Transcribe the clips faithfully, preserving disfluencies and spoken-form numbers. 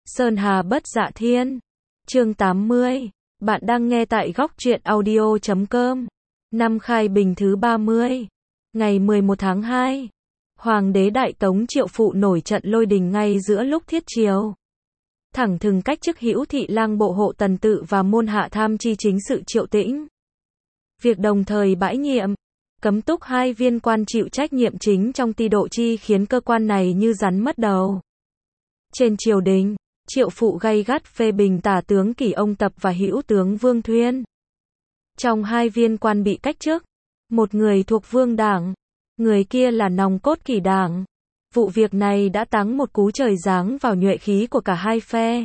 Sơn Hà Bất Dạ Thiên. Chương tám mươi. Bạn đang nghe tại góc truyện audio chấm com. Năm Khai Bình thứ ba mươi. Ngày mười một tháng hai. Hoàng đế Đại Tống Triệu Phụ nổi trận lôi đình ngay giữa lúc thiết triều. Thẳng thừng cách chức Hữu Thị Lang Bộ Hộ Tần Tự và môn hạ tham tri chính sự Triệu Tĩnh. Việc đồng thời bãi nhiệm, cấm túc hai viên quan chịu trách nhiệm chính trong ti độ chi khiến cơ quan này như rắn mất đầu. Trên triều đình, Triệu Phụ gay gắt phê bình tả tướng Kỷ Ông Tập và hữu tướng Vương Thuyên. Trong hai viên quan bị cách chức, một người thuộc Vương Đảng, người kia là nòng cốt Kỷ Đảng. Vụ việc này đã táng một cú trời giáng vào nhuệ khí của cả hai phe.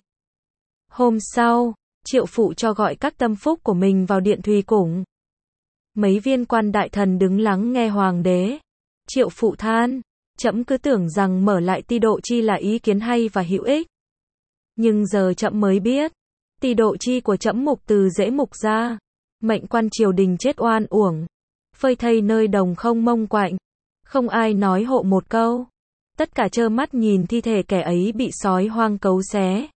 Hôm sau, Triệu Phụ cho gọi các tâm phúc của mình vào điện Thùy Củng. Mấy viên quan đại thần đứng lắng nghe hoàng đế. Triệu Phụ than, trẫm cứ tưởng rằng mở lại ti độ chi là ý kiến hay và hữu ích. Nhưng giờ trẫm mới biết, ti độ chi của trẫm mục từ dễ mục ra, mệnh quan triều đình chết oan uổng, phơi thây nơi đồng không mông quạnh, không ai nói hộ một câu. Tất cả trơ mắt nhìn thi thể kẻ ấy bị sói hoang cấu xé.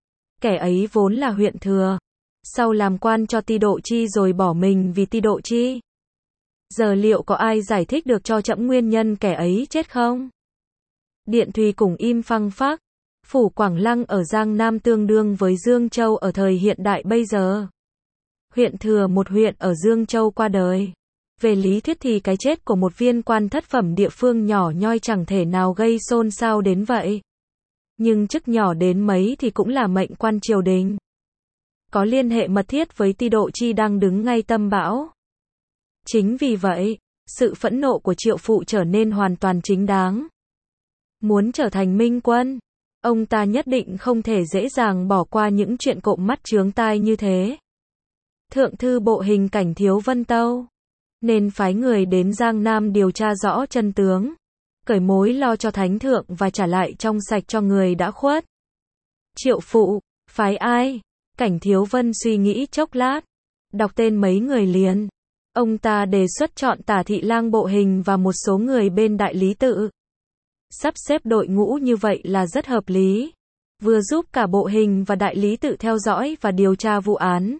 Kẻ ấy vốn là huyện thừa, sau làm quan cho ti độ chi rồi bỏ mình vì ti độ chi. Giờ liệu có ai giải thích được cho trẫm nguyên nhân kẻ ấy chết không? Điện Thùy Củng im phăng phắc. Phủ Quảng Lăng ở Giang Nam tương đương với Dương Châu ở thời hiện đại bây giờ. Huyện thừa một huyện ở Dương Châu qua đời. Về lý thuyết thì cái chết của một viên quan thất phẩm địa phương nhỏ nhoi chẳng thể nào gây xôn xao đến vậy. Nhưng chức nhỏ đến mấy thì cũng là mệnh quan triều đình. Có liên hệ mật thiết với ti độ chi đang đứng ngay tâm bão. Chính vì vậy, sự phẫn nộ của Triệu Phụ trở nên hoàn toàn chính đáng. Muốn trở thành minh quân, ông ta nhất định không thể dễ dàng bỏ qua những chuyện cộm mắt chướng tai như thế. Thượng thư bộ hình Cảnh Thiếu Vân Tâu nên phái người đến Giang Nam điều tra rõ chân tướng, cởi mối lo cho thánh thượng và trả lại trong sạch cho người đã khuất. Triệu Phụ, phái ai? Cảnh Thiếu Vân suy nghĩ chốc lát, đọc tên mấy người liền. Ông ta đề xuất chọn Tả Thị Lang Bộ Hình và một số người bên Đại Lý Tự. Sắp xếp đội ngũ như vậy là rất hợp lý, vừa giúp cả Bộ Hình và Đại Lý Tự theo dõi và điều tra vụ án,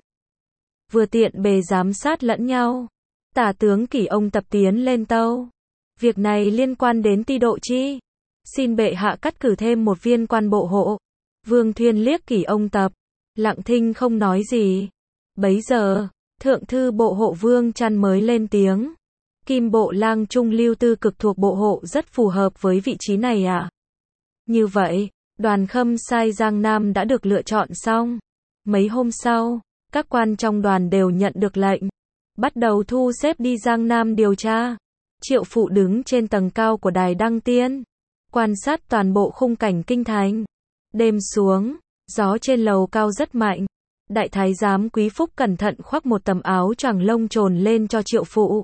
vừa tiện bề giám sát lẫn nhau. Tả tướng Kỷ Ông Tập tiến lên tâu. Việc này liên quan đến ti độ chi. Xin bệ hạ cắt cử thêm một viên quan bộ hộ. Vương Thuyên liếc Kỷ Ông Tập, lặng thinh không nói gì. Bấy giờ, thượng thư bộ hộ Vương Trăn mới lên tiếng. Kim bộ lang Trung Lưu Tư Cực thuộc bộ hộ rất phù hợp với vị trí này ạ. À? Như vậy, đoàn Khâm Sai Giang Nam đã được lựa chọn xong. Mấy hôm sau, các quan trong đoàn đều nhận được lệnh, bắt đầu thu xếp đi Giang Nam điều tra. Triệu Phụ đứng trên tầng cao của đài Đăng Tiên, quan sát toàn bộ khung cảnh kinh thành. Đêm xuống, gió trên lầu cao rất mạnh. Đại thái giám Quý Phúc cẩn thận khoác một tấm áo choàng lông trồn lên cho Triệu Phụ.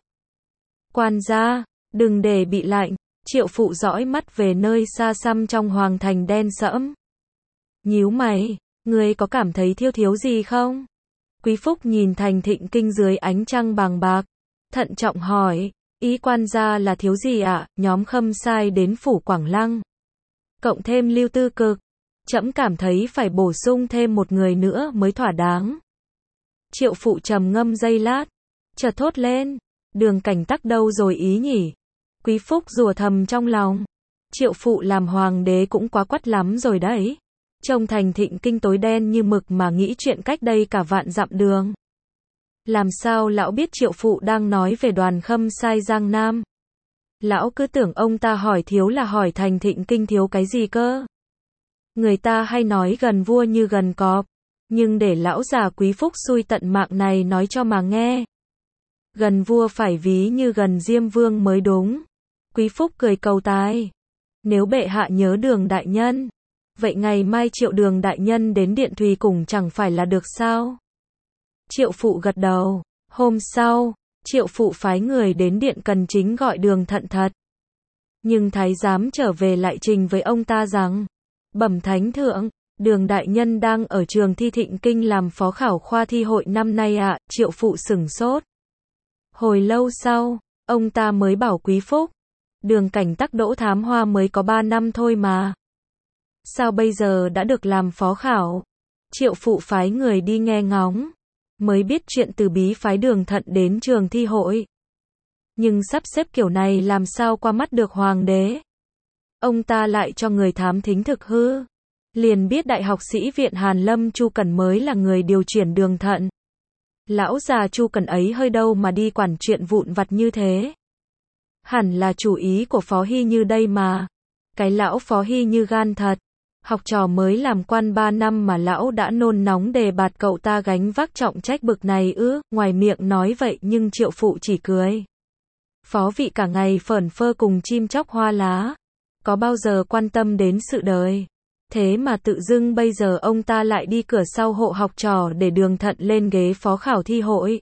Quan gia, đừng để bị lạnh. Triệu Phụ dõi mắt về nơi xa xăm trong hoàng thành đen sẫm. Nhíu mày, ngươi có cảm thấy thiếu thiếu gì không? Quý Phúc nhìn thành Thịnh Kinh dưới ánh trăng bàng bạc, thận trọng hỏi, ý quan gia là thiếu gì ạ? À? Nhóm Khâm Sai đến phủ Quảng Lăng, cộng thêm Lưu Tư Cực, trẫm cảm thấy phải bổ sung thêm một người nữa mới thỏa đáng. Triệu Phụ trầm ngâm giây lát, chợt thốt lên, Đường Cảnh Tắc đâu rồi ý nhỉ? Quý Phúc rủa thầm trong lòng, Triệu Phụ làm hoàng đế cũng quá quắt lắm rồi đấy. Trông thành Thịnh Kinh tối đen như mực mà nghĩ chuyện cách đây cả vạn dặm đường. Làm sao lão biết Triệu Phụ đang nói về đoàn Khâm Sai Giang Nam? Lão cứ tưởng ông ta hỏi thiếu là hỏi thành Thịnh Kinh thiếu cái gì cơ? Người ta hay nói gần vua như gần cọp, nhưng để lão già Quý Phúc xui tận mạng này nói cho mà nghe. Gần vua phải ví như gần Diêm Vương mới đúng. Quý Phúc cười cầu tài. Nếu bệ hạ nhớ Đường đại nhân, vậy ngày mai Triệu Đường đại nhân đến điện Thùy Củng chẳng phải là được sao? Triệu Phụ gật đầu. Hôm sau, Triệu Phụ phái người đến điện Cần Chính gọi Đường Thận Thật. Nhưng thái giám trở về lại trình với ông ta rằng, bẩm thánh thượng, Đường đại nhân đang ở trường thi Thịnh Kinh làm phó khảo khoa thi hội năm nay ạ. À? Triệu Phụ sửng sốt. Hồi lâu sau, ông ta mới bảo Quý Phúc, Đường Cảnh Tắc đỗ thám hoa mới có ba năm thôi mà. Sao bây giờ đã được làm phó khảo? Triệu phụ phái người đi nghe ngóng, mới biết chuyện từ bí phái Đường Thận đến trường thi hội. Nhưng sắp xếp kiểu này làm sao qua mắt được hoàng đế. Ông ta lại cho người thám thính thực hư. Liền biết đại học sĩ viện Hàn Lâm Chu Cẩn mới là người điều chuyển Đường Thận. Lão già Chu Cẩn ấy hơi đâu mà đi quản chuyện vụn vặt như thế. Hẳn là chủ ý của Phó Hy Như đây mà. Cái lão Phó Hy Như gan thật. Học trò mới làm quan ba năm mà lão đã nôn nóng đề bạt cậu ta gánh vác trọng trách bực này ư. Ngoài miệng nói vậy nhưng Triệu phụ chỉ cười. Phó vị cả ngày phởn phơ cùng chim chóc hoa lá, có bao giờ quan tâm đến sự đời. Thế mà tự dưng bây giờ ông ta lại đi cửa sau hộ học trò để Đường Thận lên ghế phó khảo thi hội.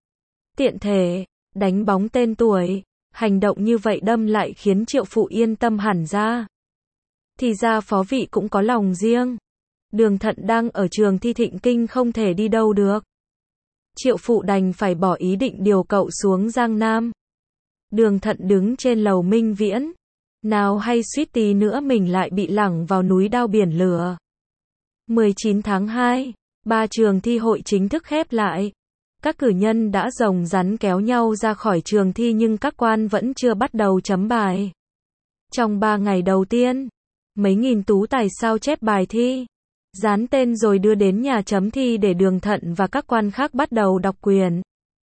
Tiện thể, đánh bóng tên tuổi, hành động như vậy đâm lại khiến Triệu phụ yên tâm hẳn ra. Thì ra phó vị cũng có lòng riêng. Đường Thận đang ở trường thi Thịnh Kinh không thể đi đâu được. Triệu phụ đành phải bỏ ý định điều cậu xuống Giang Nam. Đường Thận đứng trên lầu Minh Viễn. Nào hay suýt tí nữa mình lại bị lẳng vào núi đao biển lửa. mười chín tháng hai, ba trường thi hội chính thức khép lại. Các cử nhân đã rồng rắn kéo nhau ra khỏi trường thi nhưng các quan vẫn chưa bắt đầu chấm bài. Trong ba ngày đầu tiên, mấy nghìn tú tài sao chép bài thi, dán tên rồi đưa đến nhà chấm thi để Đường Thận và các quan khác bắt đầu đọc quyển.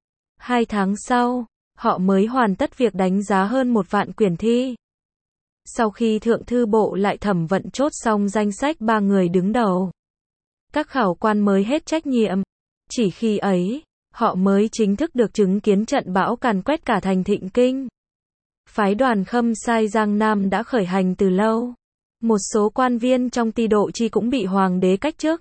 Hai tháng sau, họ mới hoàn tất việc đánh giá hơn một vạn quyển thi. Sau khi Thượng Thư Bộ lại thẩm vận chốt xong danh sách ba người đứng đầu, các khảo quan mới hết trách nhiệm. Chỉ khi ấy, họ mới chính thức được chứng kiến trận bão càn quét cả thành Thịnh Kinh. Phái đoàn Khâm Sai Giang Nam đã khởi hành từ lâu. Một số quan viên trong ty độ chi cũng bị hoàng đế cách chức,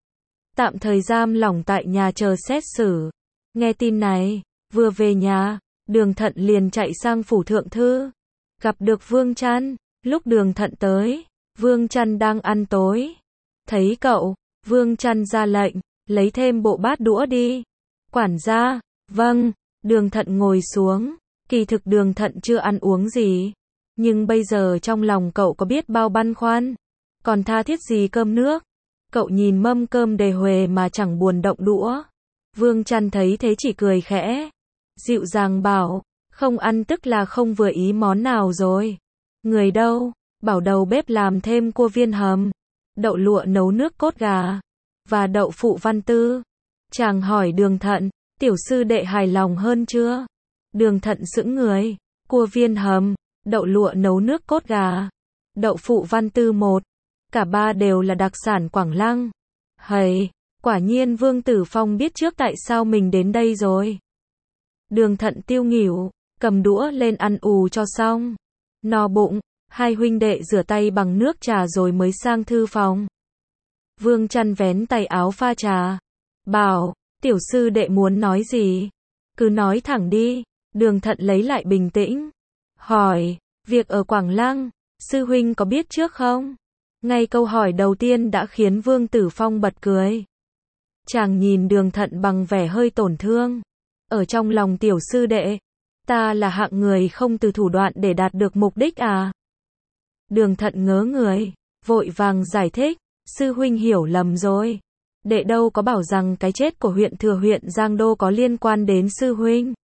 tạm thời giam lỏng tại nhà chờ xét xử. Nghe tin này, vừa về nhà, Đường Thận liền chạy sang phủ Thượng Thư, gặp được Vương Trăn. Lúc Đường Thận tới, Vương Trăn đang ăn tối. Thấy cậu, Vương Trăn ra lệnh, lấy thêm bộ bát đũa đi. Quản gia, vâng. Đường Thận ngồi xuống. Kỳ thực Đường Thận chưa ăn uống gì, nhưng bây giờ trong lòng cậu có biết bao băn khoăn, còn tha thiết gì cơm nước. Cậu nhìn mâm cơm đề huề mà chẳng buồn động đũa. Vương Trăn thấy thế chỉ cười khẽ, dịu dàng bảo, không ăn tức là không vừa ý món nào rồi. Người đâu? Bảo đầu bếp làm thêm cua viên hầm, đậu lụa nấu nước cốt gà, và đậu phụ văn tư. Chàng hỏi Đường Thận, tiểu sư đệ hài lòng hơn chưa? Đường Thận sững người, cua viên hầm, đậu lụa nấu nước cốt gà, đậu phụ văn tư một, cả ba đều là đặc sản Quảng Lăng. Hầy, quả nhiên Vương Tử Phong biết trước tại sao mình đến đây rồi. Đường Thận tiêu nghỉu, cầm đũa lên ăn ù cho xong. No bụng, hai huynh đệ rửa tay bằng nước trà rồi mới sang thư phòng. Vương Trăn vén tay áo pha trà, bảo, tiểu sư đệ muốn nói gì? Cứ nói thẳng đi. Đường Thận lấy lại bình tĩnh, hỏi, việc ở Quảng Lăng, sư huynh có biết trước không? Ngay câu hỏi đầu tiên đã khiến Vương Tử Phong bật cười. Chàng nhìn Đường Thận bằng vẻ hơi tổn thương. Ở trong lòng tiểu sư đệ, ta là hạng người không từ thủ đoạn để đạt được mục đích à? Đường Thận ngớ người, vội vàng giải thích, sư huynh hiểu lầm rồi. Đệ đâu có bảo rằng cái chết của huyện thừa huyện Giang Đô có liên quan đến sư huynh.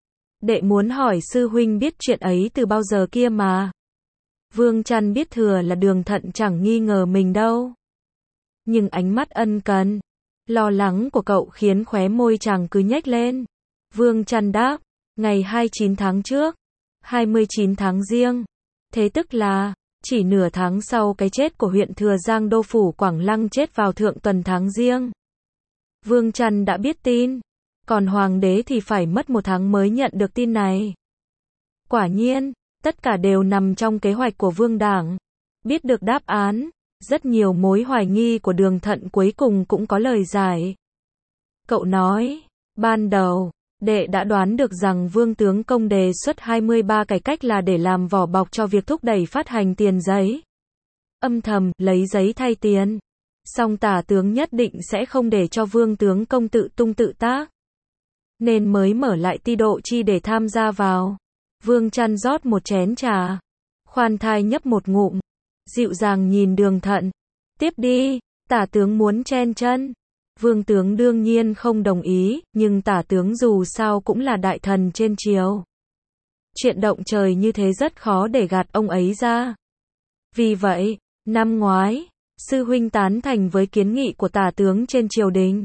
Đệ muốn hỏi sư huynh biết chuyện ấy từ bao giờ kia mà. Vương Trăn biết thừa là Đường Thận chẳng nghi ngờ mình đâu. Nhưng ánh mắt ân cần, lo lắng của cậu khiến khóe môi chàng cứ nhếch lên. Vương Trăn đáp, ngày hai mươi chín tháng trước, hai mươi chín tháng Giêng. Thế tức là, chỉ nửa tháng sau cái chết của huyện thừa Giang Đô phủ Quảng Lăng chết vào thượng tuần tháng Giêng. Vương Trăn đã biết tin, còn hoàng đế thì phải mất một tháng mới nhận được tin này. Quả nhiên, tất cả đều nằm trong kế hoạch của Vương Đảng. Biết được đáp án, rất nhiều mối hoài nghi của Đường Thận cuối cùng cũng có lời giải. Cậu nói, ban đầu, đệ đã đoán được rằng Vương Tướng Công đề xuất hai mươi ba cải cách là để làm vỏ bọc cho việc thúc đẩy phát hành tiền giấy. Âm thầm, lấy giấy thay tiền. Song Tả Tướng nhất định sẽ không để cho Vương Tướng Công tự tung tự tác. Nên mới mở lại ty độ chi để tham gia vào. Vương Trăn rót một chén trà, khoan thai nhấp một ngụm, dịu dàng nhìn Đường Thận, Tiếp đi, tả tướng muốn chen chân. Vương tướng đương nhiên không đồng ý, nhưng tả tướng dù sao cũng là đại thần trên triều. Chuyện động trời như thế rất khó để gạt ông ấy ra. Vì vậy, năm ngoái, sư huynh tán thành với kiến nghị của tả tướng trên triều đình.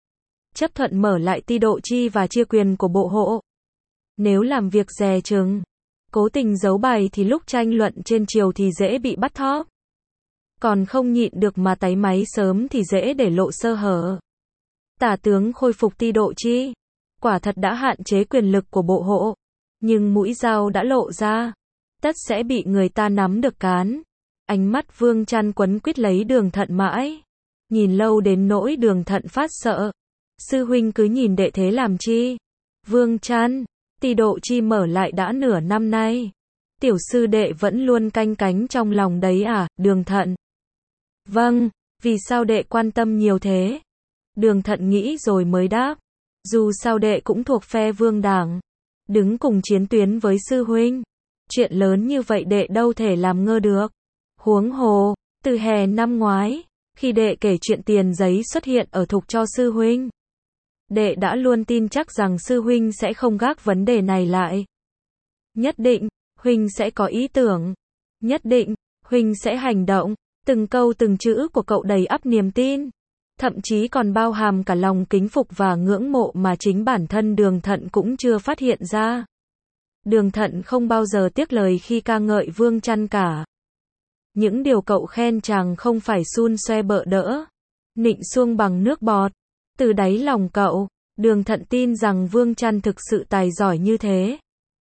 Chấp thuận mở lại ti độ chi và chia quyền của bộ hộ. Nếu làm việc dè chừng, cố tình giấu bài thì lúc tranh luận trên triều thì dễ bị bắt thóp. Còn không nhịn được mà táy máy sớm thì dễ để lộ sơ hở. Tả tướng khôi phục ti độ chi, quả thật đã hạn chế quyền lực của bộ hộ, nhưng mũi dao đã lộ ra, tất sẽ bị người ta nắm được cán. Ánh mắt Vương Trăn quấn quýt lấy Đường Thận mãi, nhìn lâu đến nỗi Đường Thận phát sợ. Sư huynh cứ nhìn đệ thế làm chi? Vương Trăn, ti độ chi mở lại đã nửa năm nay, tiểu sư đệ vẫn luôn canh cánh trong lòng đấy à? Đường Thận: Vâng, vì sao đệ quan tâm nhiều thế? Đường Thận nghĩ rồi mới đáp, dù sao đệ cũng thuộc phe Vương đảng, đứng cùng chiến tuyến với sư huynh, chuyện lớn như vậy đệ đâu thể làm ngơ được. Huống hồ, từ hè năm ngoái, khi đệ kể chuyện tiền giấy xuất hiện ở thục cho sư huynh, đệ đã luôn tin chắc rằng sư huynh sẽ không gác vấn đề này lại. Nhất định, huynh sẽ có ý tưởng. Nhất định, huynh sẽ hành động. Từng câu từng chữ của cậu đầy ắp niềm tin, thậm chí còn bao hàm cả lòng kính phục và ngưỡng mộ mà chính bản thân Đường Thận cũng chưa phát hiện ra. Đường Thận không bao giờ tiếc lời khi ca ngợi Vương Trăn cả. Những điều cậu khen chàng không phải xun xoe bợ đỡ, nịnh xuông bằng nước bọt. Từ đáy lòng cậu, Đường Thận tin rằng Vương Trăn thực sự tài giỏi như thế.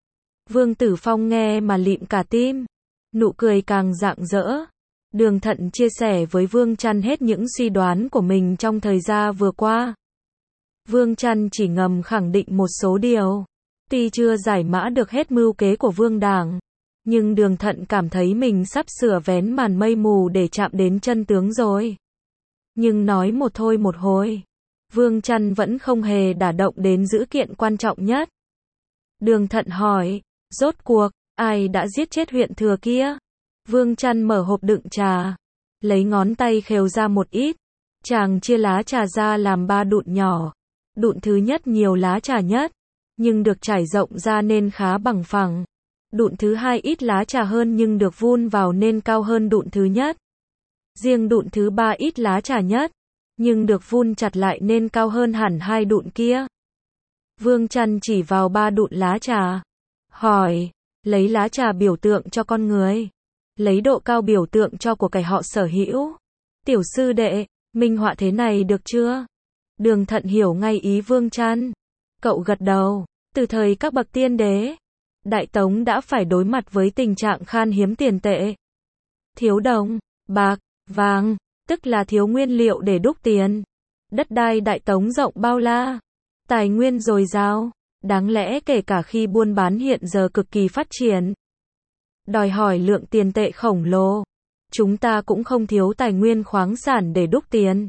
Vương Tử Phong nghe mà lịm cả tim, nụ cười càng rạng rỡ. Đường Thận chia sẻ với Vương Trăn hết những suy đoán của mình trong thời gian vừa qua. Vương Trăn chỉ ngầm khẳng định một số điều. Tuy chưa giải mã được hết mưu kế của Vương đảng, nhưng Đường Thận cảm thấy mình sắp sửa vén màn mây mù để chạm đến chân tướng rồi. Nhưng nói một thôi một hồi, Vương Trăn vẫn không hề đả động đến dữ kiện quan trọng nhất. Đường Thận hỏi, rốt cuộc, ai đã giết chết huyện thừa kia? Vương Trăn mở hộp đựng trà, lấy ngón tay khều ra một ít. Chàng chia lá trà ra làm ba đụn nhỏ. Đụn thứ nhất nhiều lá trà nhất, nhưng được trải rộng ra nên khá bằng phẳng. Đụn thứ hai ít lá trà hơn nhưng được vun vào nên cao hơn đụn thứ nhất. Riêng đụn thứ ba ít lá trà nhất, nhưng được vun chặt lại nên cao hơn hẳn hai đụn kia. Vương Trăn chỉ vào ba đụn lá trà, hỏi, lấy lá trà biểu tượng cho con người, lấy độ cao biểu tượng cho của cải họ sở hữu. Tiểu sư đệ, minh họa thế này được chưa? Đường Thận hiểu ngay ý Vương Trăn. Cậu gật đầu. Từ thời các bậc tiên đế, Đại Tống đã phải đối mặt với tình trạng khan hiếm tiền tệ. Thiếu đồng, bạc, vàng, tức là thiếu nguyên liệu để đúc tiền. Đất đai Đại Tống rộng bao la, tài nguyên dồi dào, đáng lẽ kể cả khi buôn bán hiện giờ cực kỳ phát triển, đòi hỏi lượng tiền tệ khổng lồ. Chúng ta cũng không thiếu tài nguyên khoáng sản để đúc tiền.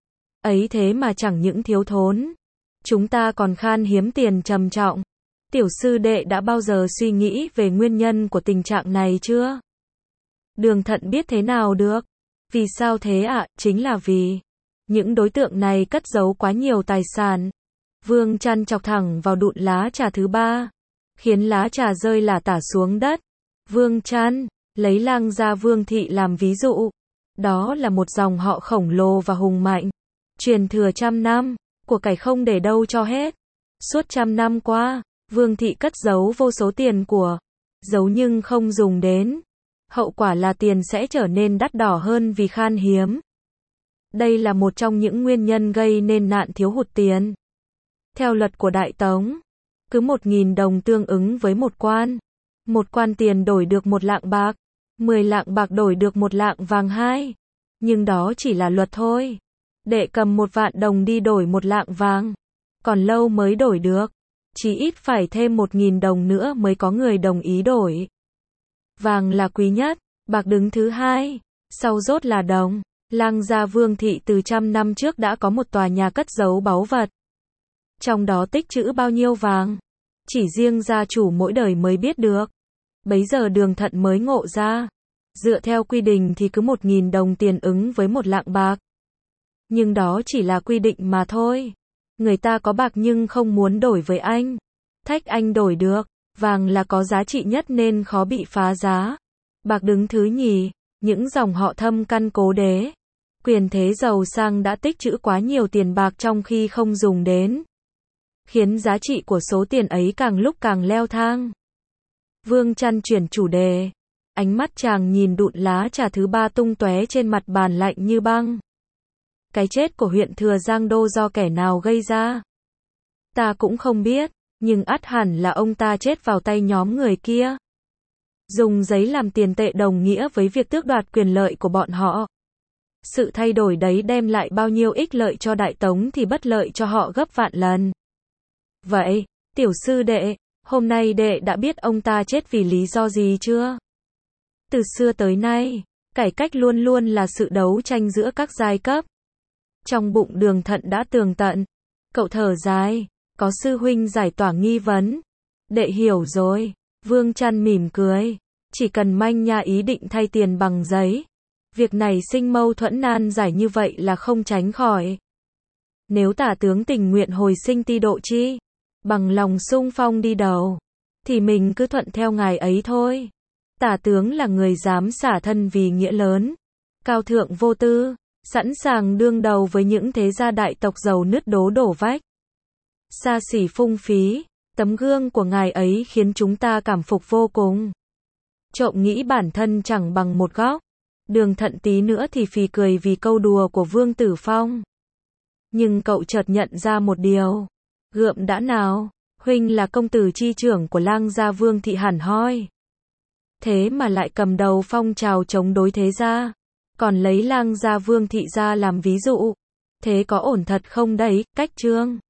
Ấy thế mà chẳng những thiếu thốn, chúng ta còn khan hiếm tiền trầm trọng. Tiểu sư đệ đã bao giờ suy nghĩ về nguyên nhân của tình trạng này chưa? Đường Thận biết thế nào được. Vì sao thế ạ? À? Chính là vì những đối tượng này cất giấu quá nhiều tài sản. Vương Trăn chọc thẳng vào đụn lá trà thứ ba, khiến lá trà rơi lả tả xuống đất. Vương Trăn, lấy Lang gia Vương thị làm ví dụ. Đó là một dòng họ khổng lồ và hùng mạnh, truyền thừa trăm năm, của cải không để đâu cho hết. Suốt trăm năm qua, Vương thị cất giấu vô số tiền của, giấu nhưng không dùng đến. Hậu quả là tiền sẽ trở nên đắt đỏ hơn vì khan hiếm. Đây là một trong những nguyên nhân gây nên nạn thiếu hụt tiền. Theo luật của Đại Tống, cứ một nghìn đồng tương ứng với một quan. Một quan tiền đổi được một lạng bạc, mười lạng bạc đổi được một lạng vàng hai. Nhưng đó chỉ là luật thôi. Đệ cầm một vạn đồng đi đổi một lạng vàng, còn lâu mới đổi được. Chỉ ít phải thêm một nghìn đồng nữa mới có người đồng ý đổi. Vàng là quý nhất, bạc đứng thứ hai, sau rốt là đồng. Lang gia Vương thị từ trăm năm trước đã có một tòa nhà cất giấu báu vật. Trong đó tích trữ bao nhiêu vàng, chỉ riêng gia chủ mỗi đời mới biết được. Bấy giờ Đường Thận mới ngộ ra, Dựa theo quy định thì cứ một nghìn đồng tiền ứng với một lạng bạc. Nhưng đó chỉ là quy định mà thôi. Người ta có bạc nhưng không muốn đổi với anh. Thách anh đổi được. Vàng là có giá trị nhất nên khó bị phá giá. Bạc đứng thứ nhì, những dòng họ Thâm căn cố đế. Quyền thế giàu sang đã tích trữ quá nhiều tiền bạc trong khi không dùng đến. Khiến giá trị của số tiền ấy càng lúc càng leo thang. Vương Trăn chuyển chủ đề. Ánh mắt chàng nhìn đụn lá trà thứ ba tung tóe trên mặt bàn lạnh như băng. Cái chết của huyện Thừa Giang Đô do kẻ nào gây ra? Ta cũng không biết, nhưng ắt hẳn là ông ta chết vào tay nhóm người kia. Dùng giấy làm tiền tệ đồng nghĩa với việc tước đoạt quyền lợi của bọn họ. Sự thay đổi đấy đem lại bao nhiêu ích lợi cho Đại Tống thì bất lợi cho họ gấp vạn lần. Vậy, tiểu sư đệ, hôm nay đệ đã biết ông ta chết vì lý do gì chưa? Từ xưa tới nay, cải cách luôn luôn là sự đấu tranh giữa các giai cấp. Trong bụng Đường Thận đã tường tận. Cậu thở dài, có sư huynh giải tỏa nghi vấn. Đệ hiểu rồi. Vương Trăn mỉm cười. Chỉ cần manh nha ý định thay tiền bằng giấy. Việc này sinh mâu thuẫn nan giải như vậy là không tránh khỏi. Nếu tả tướng tình nguyện hồi sinh Ti Độ Chi, bằng lòng sung phong đi đầu, thì mình cứ thuận theo ngài ấy thôi. Tả tướng là người dám xả thân vì nghĩa lớn, cao thượng vô tư, sẵn sàng đương đầu với những thế gia đại tộc giàu nứt đố đổ vách. Xa xỉ phung phí, tấm gương của ngài ấy khiến chúng ta cảm phục vô cùng. Trộm nghĩ bản thân chẳng bằng một góc. Đường Thận tí nữa thì phì cười vì câu đùa của Vương Tử Phong. Nhưng cậu chợt nhận ra một điều. Gượm đã nào, huynh là công tử chi trưởng của lang gia Vương thị hẳn hoi. Thế mà lại cầm đầu phong trào chống đối thế gia, còn lấy lang gia Vương thị ra làm ví dụ. Thế có ổn thật không đấy, Cách Trương?